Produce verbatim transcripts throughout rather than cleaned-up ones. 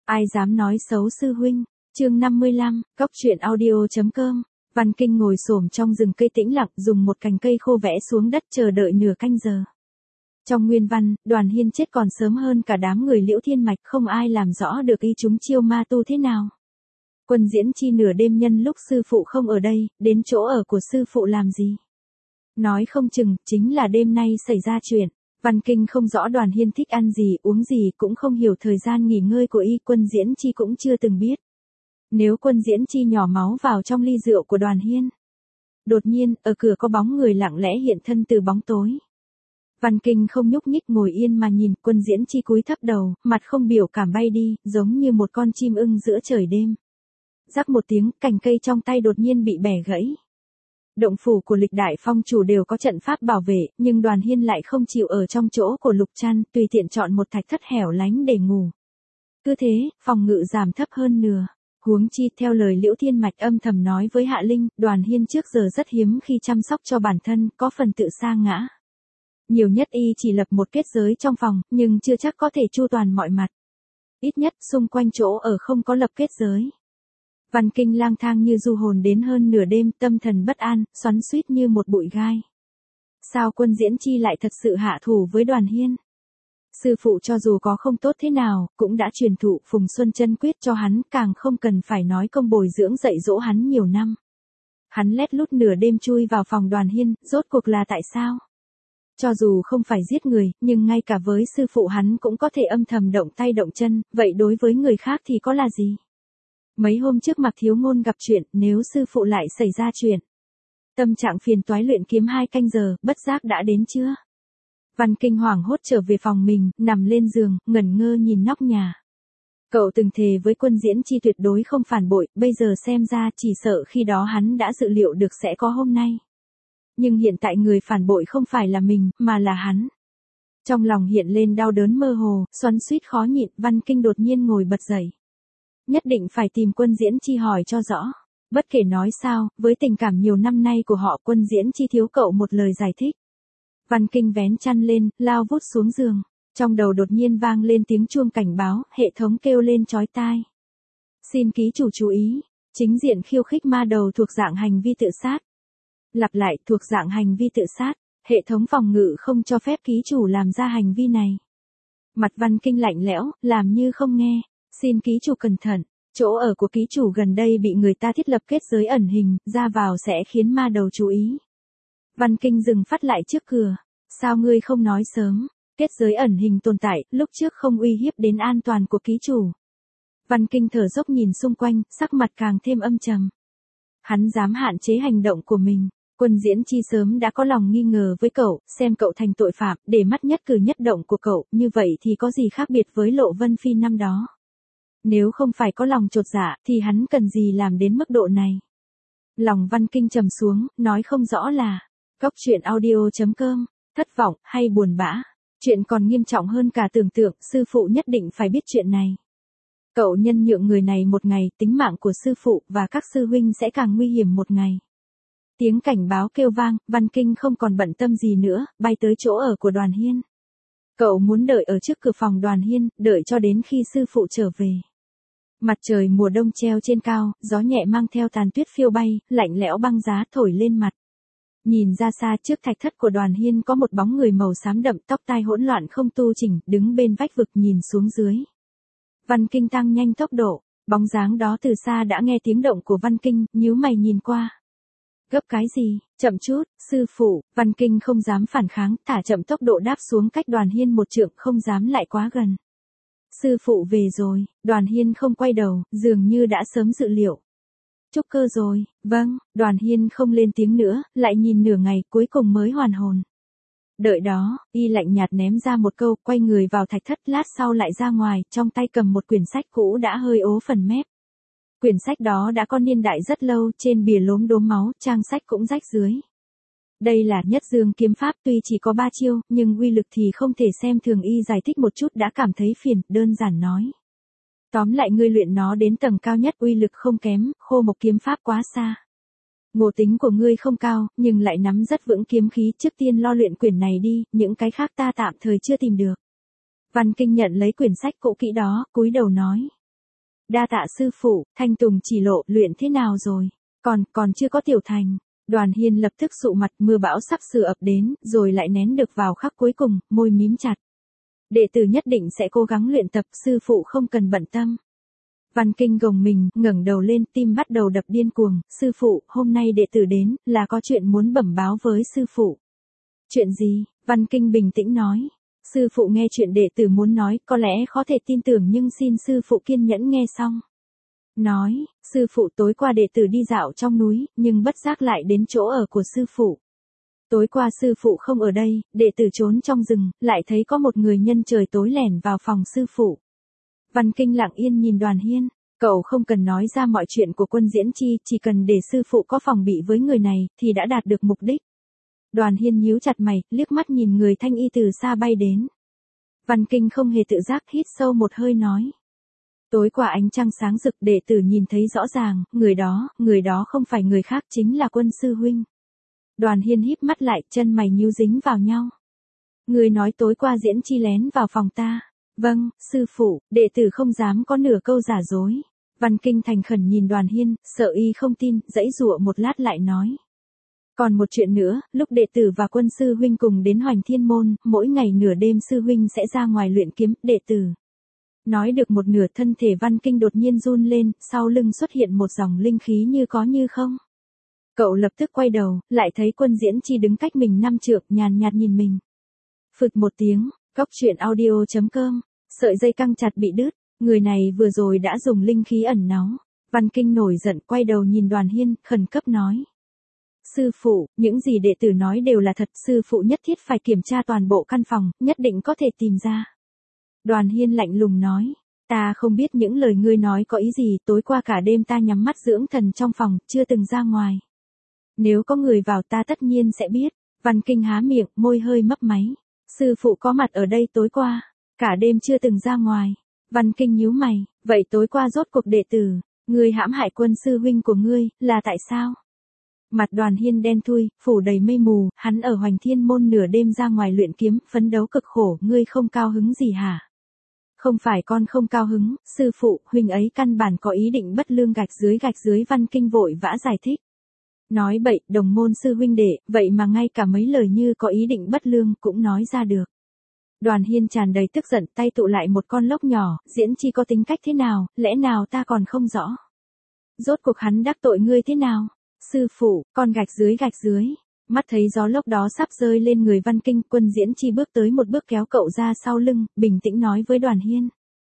Ai dám nói xấu sư huynh, chương năm mươi lăm, cốc truyện audio chấm com. Văn Kinh ngồi xổm trong rừng cây tĩnh lặng, dùng một cành cây khô vẽ xuống đất chờ đợi nửa canh giờ. Trong nguyên văn, Đoàn Hiên chết còn sớm hơn cả đám người Liễu Thiên Mạch, không ai làm rõ được y chúng chiêu ma tu thế nào. Quân Diễn Chi nửa đêm nhân lúc sư phụ không ở đây, đến chỗ ở của sư phụ làm gì? Nói không chừng, chính là đêm nay xảy ra chuyện. Văn Kinh không rõ Đoàn Hiên thích ăn gì, uống gì, cũng không hiểu thời gian nghỉ ngơi của y, Quân Diễn Chi cũng chưa từng biết. Nếu Quân Diễn Chi nhỏ máu vào trong ly rượu của Đoàn Hiên. Đột nhiên, ở cửa có bóng người lặng lẽ hiện thân từ bóng tối. Văn Kinh không nhúc nhích ngồi yên mà nhìn, Quân Diễn Chi cúi thấp đầu, mặt không biểu cảm bay đi, giống như một con chim ưng giữa trời đêm. Rắc một tiếng, cành cây trong tay đột nhiên bị bẻ gãy. Động phủ của Lịch Đại Phong chủ đều có trận pháp bảo vệ, nhưng Đoàn Hiên lại không chịu ở trong chỗ của Lục Trăn, tùy tiện chọn một thạch thất hẻo lánh để ngủ. Cứ thế, phòng ngự giảm thấp hơn nửa. Huống chi theo lời Liễu Thiên Mạch âm thầm nói với Hạ Linh, Đoàn Hiên trước giờ rất hiếm khi chăm sóc cho bản thân, có phần tự sa ngã. Nhiều nhất y chỉ lập một kết giới trong phòng, nhưng chưa chắc có thể chu toàn mọi mặt. Ít nhất xung quanh chỗ ở không có lập kết giới. Văn Kinh lang thang như du hồn đến hơn nửa đêm, tâm thần bất an, xoắn xuýt như một bụi gai. Sao Quân Diễn Chi lại thật sự hạ thủ với Đoàn Hiên? Sư phụ cho dù có không tốt thế nào, cũng đã truyền thụ Phùng Xuân Chân Quyết cho hắn, càng không cần phải nói công bồi dưỡng dạy dỗ hắn nhiều năm. Hắn lét lút nửa đêm chui vào phòng Đoàn Hiên, rốt cuộc là tại sao? Cho dù không phải giết người, nhưng ngay cả với sư phụ hắn cũng có thể âm thầm động tay động chân, vậy đối với người khác thì có là gì? Mấy hôm trước Mạc Thiếu Ngôn gặp chuyện, nếu sư phụ lại xảy ra chuyện. Tâm trạng phiền toái luyện kiếm hai canh giờ, bất giác đã đến chưa? Văn Kinh hoảng hốt trở về phòng mình, nằm lên giường, ngẩn ngơ nhìn nóc nhà. Cậu từng thề với Quân Diễn Chi tuyệt đối không phản bội, bây giờ xem ra chỉ sợ khi đó hắn đã dự liệu được sẽ có hôm nay. Nhưng hiện tại người phản bội không phải là mình, mà là hắn. Trong lòng hiện lên đau đớn mơ hồ, xoắn xuýt khó nhịn, Văn Kinh đột nhiên ngồi bật dậy. Nhất định phải tìm Quân Diễn Chi hỏi cho rõ. Bất kể nói sao, với tình cảm nhiều năm nay của họ, Quân Diễn Chi thiếu cậu một lời giải thích. Văn Kinh vén chăn lên, lao vút xuống giường. Trong đầu đột nhiên vang lên tiếng chuông cảnh báo, hệ thống kêu lên chói tai. Xin ký chủ chú ý, chính diện khiêu khích ma đầu thuộc dạng hành vi tự sát. Lặp lại, thuộc dạng hành vi tự sát, hệ thống phòng ngự không cho phép ký chủ làm ra hành vi này. Mặt Văn Kinh lạnh lẽo, làm như không nghe. Xin ký chủ cẩn thận, chỗ ở của ký chủ gần đây bị người ta thiết lập kết giới ẩn hình, ra vào sẽ khiến ma đầu chú ý. Văn Kinh dừng phát lại trước cửa. Sao ngươi không nói sớm? Kết giới ẩn hình tồn tại, lúc trước không uy hiếp đến an toàn của ký chủ. Văn Kinh thở dốc nhìn xung quanh, sắc mặt càng thêm âm trầm. Hắn dám hạn chế hành động của mình. Quân Diễn Chi sớm đã có lòng nghi ngờ với cậu, xem cậu thành tội phạm, để mắt nhất cử nhất động của cậu, như vậy thì có gì khác biệt với Lộ Vân Phi năm đó. Nếu không phải có lòng chột dạ, thì hắn cần gì làm đến mức độ này. Lòng Văn Kinh trầm xuống, nói không rõ là, cốc truyện audio chấm com, thất vọng, hay buồn bã. Chuyện còn nghiêm trọng hơn cả tưởng tượng, sư phụ nhất định phải biết chuyện này. Cậu nhân nhượng người này một ngày, tính mạng của sư phụ và các sư huynh sẽ càng nguy hiểm một ngày. Tiếng cảnh báo kêu vang, Văn Kinh không còn bận tâm gì nữa, bay tới chỗ ở của Đoàn Hiên. Cậu muốn đợi ở trước cửa phòng Đoàn Hiên, đợi cho đến khi sư phụ trở về. Mặt trời mùa đông treo trên cao, gió nhẹ mang theo tàn tuyết phiêu bay, lạnh lẽo băng giá thổi lên mặt. Nhìn ra xa trước thạch thất của Đoàn Hiên có một bóng người màu xám đậm, tóc tai hỗn loạn không tu chỉnh, đứng bên vách vực nhìn xuống dưới. Văn Kinh tăng nhanh tốc độ, bóng dáng đó từ xa đã nghe tiếng động của Văn Kinh, nhíu mày nhìn qua. Gấp cái gì, chậm chút, sư phụ, Văn Kinh không dám phản kháng, thả chậm tốc độ đáp xuống cách Đoàn Hiên một trượng, không dám lại quá gần. Sư phụ về rồi, Đoàn Hiên không quay đầu, dường như đã sớm dự liệu. Trúc cơ rồi, vâng, Đoàn Hiên không lên tiếng nữa, lại nhìn nửa ngày cuối cùng mới hoàn hồn. Đợi đó, y lạnh nhạt ném ra một câu, quay người vào thạch thất, lát sau lại ra ngoài, trong tay cầm một quyển sách cũ đã hơi ố phần mép. Quyển sách đó đã có niên đại rất lâu, trên bìa lốm đốm máu, trang sách cũng rách dưới. Đây là Nhất Dương kiếm pháp, tuy chỉ có ba chiêu, nhưng uy lực thì không thể xem thường, y giải thích một chút đã cảm thấy phiền, đơn giản nói. Tóm lại ngươi luyện nó đến tầng cao nhất, uy lực không kém, Khô Mộc kiếm pháp quá xa. Ngộ tính của ngươi không cao, nhưng lại nắm rất vững kiếm khí, trước tiên lo luyện quyển này đi, những cái khác ta tạm thời chưa tìm được. Văn Kinh nhận lấy quyển sách cũ kỹ đó, cúi đầu nói. Đa tạ sư phụ, Thanh Tùng chỉ lộ, luyện thế nào rồi? Còn, còn chưa có tiểu thành. Đoàn Hiên lập tức sụ mặt, mưa bão sắp sửa ập đến, rồi lại nén được vào khắc cuối cùng, môi mím chặt. Đệ tử nhất định sẽ cố gắng luyện tập, sư phụ không cần bận tâm. Văn Kinh gồng mình, ngẩng đầu lên, tim bắt đầu đập điên cuồng, sư phụ, hôm nay đệ tử đến, là có chuyện muốn bẩm báo với sư phụ. Chuyện gì? Văn Kinh bình tĩnh nói. Sư phụ nghe chuyện đệ tử muốn nói, có lẽ khó thể tin tưởng nhưng xin sư phụ kiên nhẫn nghe xong. Nói, sư phụ tối qua đệ tử đi dạo trong núi, nhưng bất giác lại đến chỗ ở của sư phụ. Tối qua sư phụ không ở đây, đệ tử trốn trong rừng, lại thấy có một người nhân trời tối lẻn vào phòng sư phụ. Văn Kinh lặng yên nhìn Đoàn Hiên, cậu không cần nói ra mọi chuyện của Quân Diễn Chi, chỉ cần để sư phụ có phòng bị với người này, thì đã đạt được mục đích. Đoàn Hiên nhíu chặt mày, liếc mắt nhìn người thanh y từ xa bay đến. Văn Kinh không hề tự giác, hít sâu một hơi nói. Tối qua ánh trăng sáng rực, đệ tử nhìn thấy rõ ràng, người đó, người đó không phải người khác, chính là Quân sư huynh. Đoàn Hiên híp mắt lại, chân mày nhíu dính vào nhau. Người nói tối qua Diễn Chi lén vào phòng ta. Vâng, sư phụ, đệ tử không dám có nửa câu giả dối. Văn Kinh thành khẩn nhìn Đoàn Hiên, sợ y không tin, dãy dụa một lát lại nói. Còn một chuyện nữa, lúc đệ tử và Quân sư huynh cùng đến Hoành Thiên môn, mỗi ngày nửa đêm sư huynh sẽ ra ngoài luyện kiếm, đệ tử. Nói được một nửa, thân thể Văn Kinh đột nhiên run lên, sau lưng xuất hiện một dòng linh khí như có như không. Cậu lập tức quay đầu, lại thấy Quân Diễn Chi đứng cách mình năm trượng, nhàn nhạt nhìn mình. Phụt một tiếng, cóc truyện audio chấm com, sợi dây căng chặt bị đứt, người này vừa rồi đã dùng linh khí ẩn náu. Văn Kinh nổi giận, quay đầu nhìn Đoàn Hiên, khẩn cấp nói. Sư phụ, những gì đệ tử nói đều là thật, sư phụ nhất thiết phải kiểm tra toàn bộ căn phòng, nhất định có thể tìm ra. Đoàn Hiên lạnh lùng nói, ta không biết những lời ngươi nói có ý gì, tối qua cả đêm ta nhắm mắt dưỡng thần trong phòng, chưa từng ra ngoài. Nếu có người vào ta tất nhiên sẽ biết. Văn Kinh há miệng, môi hơi mấp máy. Sư phụ có mặt ở đây tối qua, cả đêm chưa từng ra ngoài. Văn Kinh nhíu mày, vậy tối qua rốt cuộc đệ tử, ngươi hãm hại Quân sư huynh của ngươi, là tại sao? Mặt Đoàn Hiên đen thui, phủ đầy mây mù, hắn ở Hoành Thiên môn nửa đêm ra ngoài luyện kiếm, phấn đấu cực khổ, ngươi không cao hứng gì hả? Không phải con không cao hứng, sư phụ, huynh ấy căn bản có ý định bất lương gạch dưới gạch dưới. Văn Kinh vội vã giải thích. Nói bậy, đồng môn sư huynh đệ, vậy mà ngay cả mấy lời như có ý định bất lương cũng nói ra được. Đoàn Hiên tràn đầy tức giận, tay tụ lại một con lốc nhỏ, Diễn Chi có tính cách thế nào, lẽ nào ta còn không rõ? Rốt cuộc hắn đắc tội ngươi thế nào? Sư phụ, con gạch dưới gạch dưới. Mắt thấy gió lốc đó sắp rơi lên người Văn Kinh, Quân Diễn Chi bước tới một bước kéo cậu ra sau lưng, bình tĩnh nói với Đoàn Hiên.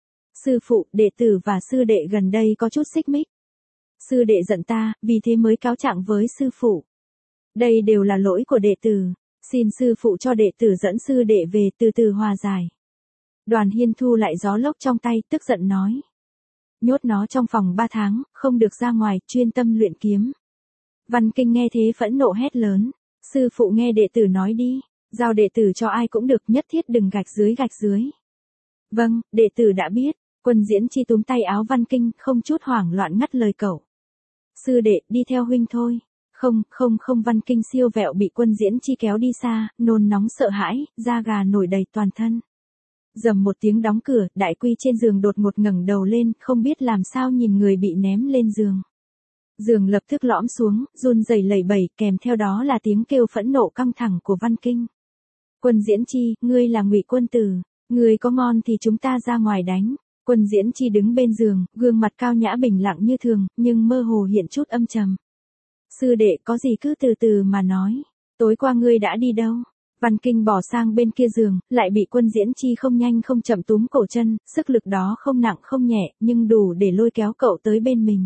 Sư phụ, đệ tử và sư đệ gần đây có chút xích mích. Sư đệ giận ta, vì thế mới cáo trạng với sư phụ. Đây đều là lỗi của đệ tử, xin sư phụ cho đệ tử dẫn sư đệ về từ từ hòa giải. Đoàn Hiên thu lại gió lốc trong tay, tức giận nói. Nhốt nó trong phòng ba tháng, không được ra ngoài, chuyên tâm luyện kiếm. Văn Kinh nghe thế phẫn nộ hét lớn. Sư phụ nghe đệ tử nói đi, giao đệ tử cho ai cũng được, nhất thiết đừng gạch dưới gạch dưới. Vâng, đệ tử đã biết. Quân Diễn Chi túm tay áo Văn Kinh, không chút hoảng loạn ngắt lời cậu. Sư đệ, đi theo huynh thôi. Không, không không. Văn Kinh siêu vẹo bị Quân Diễn Chi kéo đi xa, nôn nóng sợ hãi, da gà nổi đầy toàn thân. Dầm một tiếng đóng cửa, Đại Quy trên giường đột ngột ngẩng đầu lên, không biết làm sao nhìn người bị ném lên giường. Giường lập tức lõm xuống, run rẩy lẩy bẩy, kèm theo đó là tiếng kêu phẫn nộ căng thẳng của Văn Kinh. Quân Diễn Chi, ngươi là Ngụy Quân Tử, ngươi có ngon thì chúng ta ra ngoài đánh. Quân Diễn Chi đứng bên giường, gương mặt cao nhã bình lặng như thường, nhưng mơ hồ hiện chút âm trầm. Sư đệ, có gì cứ từ từ mà nói. Tối qua ngươi đã đi đâu? Văn Kinh bỏ sang bên kia giường, lại bị Quân Diễn Chi không nhanh không chậm túm cổ chân, sức lực đó không nặng không nhẹ, nhưng đủ để lôi kéo cậu tới bên mình.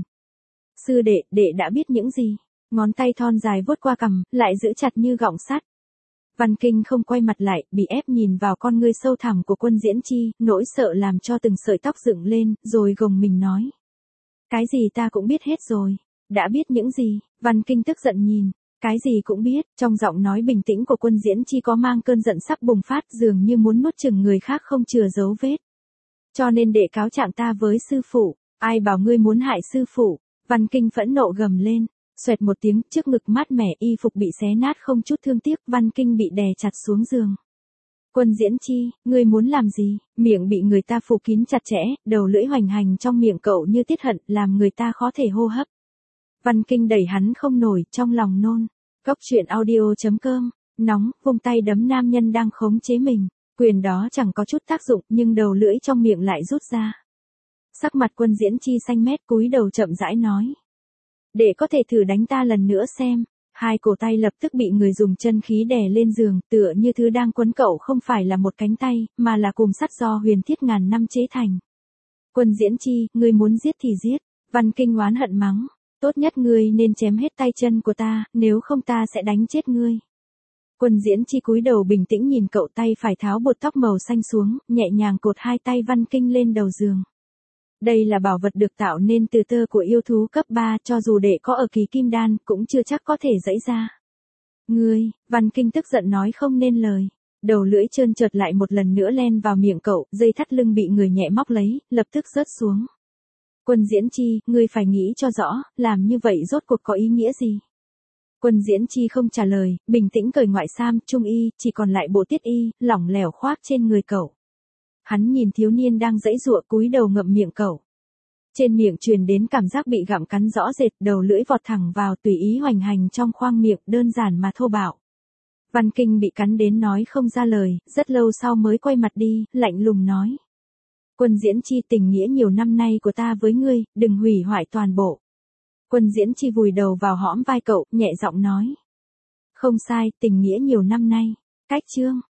Sư đệ, đệ đã biết những gì? Ngón tay thon dài vuốt qua cằm, lại giữ chặt như gọng sắt. Văn Kinh không quay mặt lại, bị ép nhìn vào con ngươi sâu thẳm của Quân Diễn Chi, nỗi sợ làm cho từng sợi tóc dựng lên, rồi gồng mình nói. Cái gì ta cũng biết hết rồi. Đã biết những gì? Văn Kinh tức giận nhìn. Cái gì cũng biết, trong giọng nói bình tĩnh của Quân Diễn Chi có mang cơn giận sắp bùng phát, dường như muốn nuốt chửng người khác không chừa dấu vết. Cho nên đệ cáo trạng ta với sư phụ, ai bảo ngươi muốn hại sư phụ? Văn Kinh phẫn nộ gầm lên, xoẹt một tiếng, trước ngực mát mẻ y phục bị xé nát không chút thương tiếc, Văn Kinh bị đè chặt xuống giường. Quân Diễn Chi, ngươi muốn làm gì? Miệng bị người ta phủ kín chặt chẽ, đầu lưỡi hoành hành trong miệng cậu như tiết hận, làm người ta khó thể hô hấp. Văn Kinh đẩy hắn không nổi, trong lòng nôn. Cốc truyện audio chấm com, nóng, vung tay đấm nam nhân đang khống chế mình. Quyền đó chẳng có chút tác dụng, nhưng đầu lưỡi trong miệng lại rút ra. Sắc mặt Quân Diễn Chi xanh mét, cúi đầu chậm rãi nói. Để có thể thử đánh ta lần nữa xem. Hai cổ tay lập tức bị người dùng chân khí đè lên giường, tựa như thứ đang quấn cậu không phải là một cánh tay, mà là cùm sắt do huyền thiết ngàn năm chế thành. Quân Diễn Chi, ngươi muốn giết thì giết. Văn Kinh oán hận mắng. Tốt nhất ngươi nên chém hết tay chân của ta, nếu không ta sẽ đánh chết ngươi. Quân Diễn Chi cúi đầu bình tĩnh nhìn cậu, tay phải tháo bột tóc màu xanh xuống, nhẹ nhàng cột hai tay Văn Kinh lên đầu giường. Đây là bảo vật được tạo nên từ tơ của yêu thú cấp ba, cho dù để có ở kỳ kim đan, cũng chưa chắc có thể giãy ra. Ngươi, Văn Kinh tức giận nói không nên lời. Đầu lưỡi trơn trượt lại một lần nữa len vào miệng cậu, dây thắt lưng bị người nhẹ móc lấy, lập tức rớt xuống. Quân Diễn Chi, ngươi phải nghĩ cho rõ, làm như vậy rốt cuộc có ý nghĩa gì? Quân Diễn Chi không trả lời, bình tĩnh cởi ngoại sam, trung y, chỉ còn lại bộ tiết y, lỏng lẻo khoác trên người cậu. Hắn nhìn thiếu niên đang giãy giụa, cúi đầu ngậm miệng cậu. Trên miệng truyền đến cảm giác bị gặm cắn rõ rệt, đầu lưỡi vọt thẳng vào tùy ý hoành hành trong khoang miệng, đơn giản mà thô bạo. Văn Kinh bị cắn đến nói không ra lời, rất lâu sau mới quay mặt đi, lạnh lùng nói. Quân Diễn Chi, tình nghĩa nhiều năm nay của ta với ngươi, đừng hủy hoại toàn bộ. Quân Diễn Chi vùi đầu vào hõm vai cậu, nhẹ giọng nói. Không sai, tình nghĩa nhiều năm nay. Cách chương.